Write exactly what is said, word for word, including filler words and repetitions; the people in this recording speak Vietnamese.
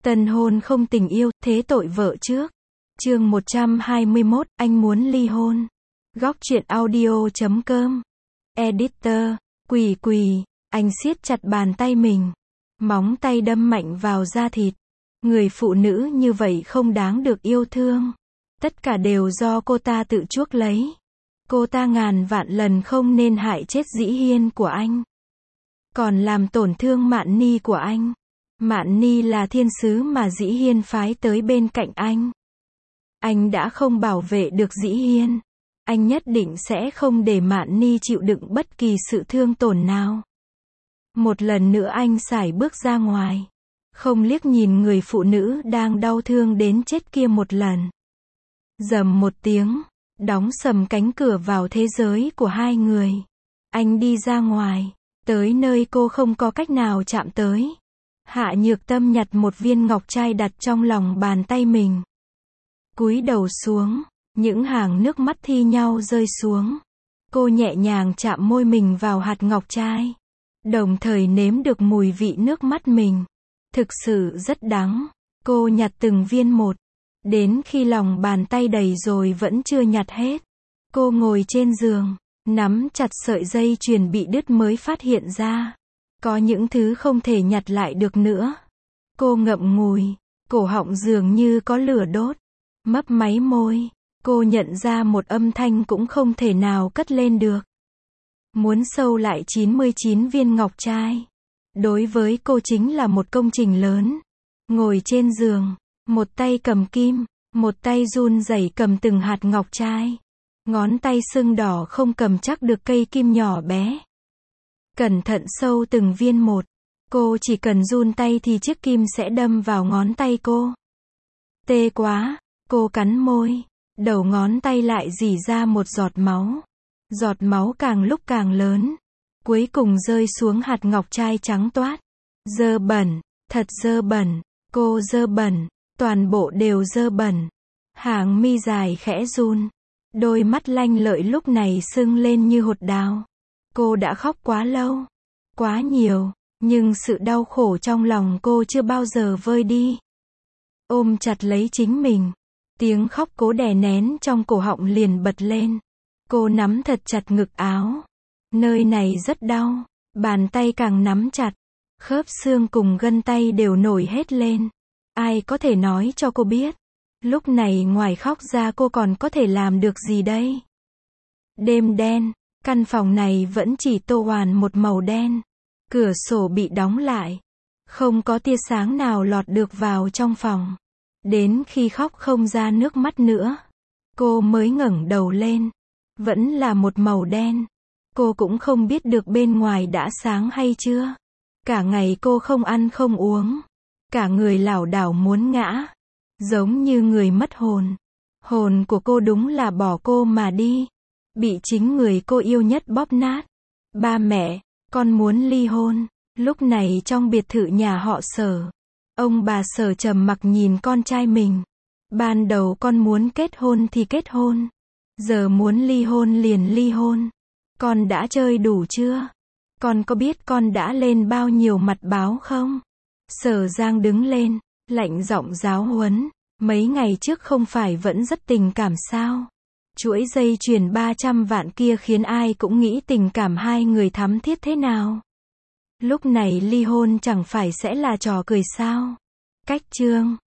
Tân hôn không tình yêu, thế tội vợ trước. Chương một trăm hai mươi mốt, anh muốn ly hôn. Góc truyện audio chấm com. Editor, quỳ quỳ, anh siết chặt bàn tay mình. Móng tay đâm mạnh vào da thịt. Người phụ nữ như vậy không đáng được yêu thương. Tất cả đều do cô ta tự chuốc lấy. Cô ta ngàn vạn lần không nên hại chết Dĩ Hiên của anh. Còn làm tổn thương Mạn Ni của anh. Mạn Ni là thiên sứ mà Dĩ Hiên phái tới bên cạnh anh. Anh đã không bảo vệ được Dĩ Hiên. Anh nhất định sẽ không để Mạn Ni chịu đựng bất kỳ sự thương tổn nào. Một lần nữa anh sải bước ra ngoài. Không liếc nhìn người phụ nữ đang đau thương đến chết kia một lần. Rầm một tiếng, đóng sầm cánh cửa vào thế giới của hai người. Anh đi ra ngoài, tới nơi cô không có cách nào chạm tới. Hạ Nhược Tâm nhặt một viên ngọc trai đặt trong lòng bàn tay mình. Cúi đầu xuống, những hàng nước mắt thi nhau rơi xuống. Cô nhẹ nhàng chạm môi mình vào hạt ngọc trai. Đồng thời nếm được mùi vị nước mắt mình. Thực sự rất đắng. Cô nhặt từng viên một. Đến khi lòng bàn tay đầy rồi vẫn chưa nhặt hết. Cô ngồi trên giường, nắm chặt sợi dây chuyền bị đứt mới phát hiện ra. Có những thứ không thể nhặt lại được nữa. Cô ngậm ngùi, cổ họng dường như có lửa đốt. Mấp máy môi, cô nhận ra một âm thanh cũng không thể nào cất lên được. Muốn sâu lại chín mươi chín viên ngọc trai. Đối với cô chính là một công trình lớn. Ngồi trên giường, một tay cầm kim, một tay run rẩy cầm từng hạt ngọc trai. Ngón tay sưng đỏ không cầm chắc được cây kim nhỏ bé. Cẩn thận sâu từng viên một. Cô chỉ cần run tay thì chiếc kim sẽ đâm vào ngón tay cô. Tê quá, cô cắn môi. Đầu ngón tay lại rỉ ra một giọt máu. Giọt máu càng lúc càng lớn. Cuối cùng rơi xuống hạt ngọc trai trắng toát. Dơ bẩn, thật dơ bẩn. Cô dơ bẩn, toàn bộ đều dơ bẩn. Hàng mi dài khẽ run. Đôi mắt lanh lợi lúc này sưng lên như hột đào. Cô đã khóc quá lâu, quá nhiều, nhưng sự đau khổ trong lòng cô chưa bao giờ vơi đi. Ôm chặt lấy chính mình, tiếng khóc cố đè nén trong cổ họng liền bật lên. Cô nắm thật chặt ngực áo. Nơi này rất đau, bàn tay càng nắm chặt, khớp xương cùng gân tay đều nổi hết lên. Ai có thể nói cho cô biết, lúc này ngoài khóc ra cô còn có thể làm được gì đây? Đêm đen. Căn phòng này vẫn chỉ tô hoàn một màu đen. Cửa sổ bị đóng lại. Không có tia sáng nào lọt được vào trong phòng. Đến khi khóc không ra nước mắt nữa, cô mới ngẩng đầu lên. Vẫn là một màu đen. Cô cũng không biết được bên ngoài đã sáng hay chưa. Cả ngày cô không ăn không uống. Cả người lảo đảo muốn ngã. Giống như người mất hồn. Hồn của cô đúng là bỏ cô mà đi. Bị chính người cô yêu nhất bóp nát. Ba mẹ, con muốn ly hôn. Lúc này trong biệt thự nhà họ Sở, ông bà Sở trầm mặc nhìn con trai mình. Ban đầu con muốn kết hôn thì kết hôn. Giờ muốn ly hôn liền ly hôn. Con đã chơi đủ chưa? Con có biết con đã lên bao nhiêu mặt báo không? Sở Giang đứng lên, lạnh giọng giáo huấn. Mấy ngày trước không phải vẫn rất tình cảm sao? Chuỗi dây chuyền ba trăm vạn kia khiến ai cũng nghĩ tình cảm hai người thắm thiết thế nào. Lúc này ly hôn chẳng phải sẽ là trò cười sao? Cách chương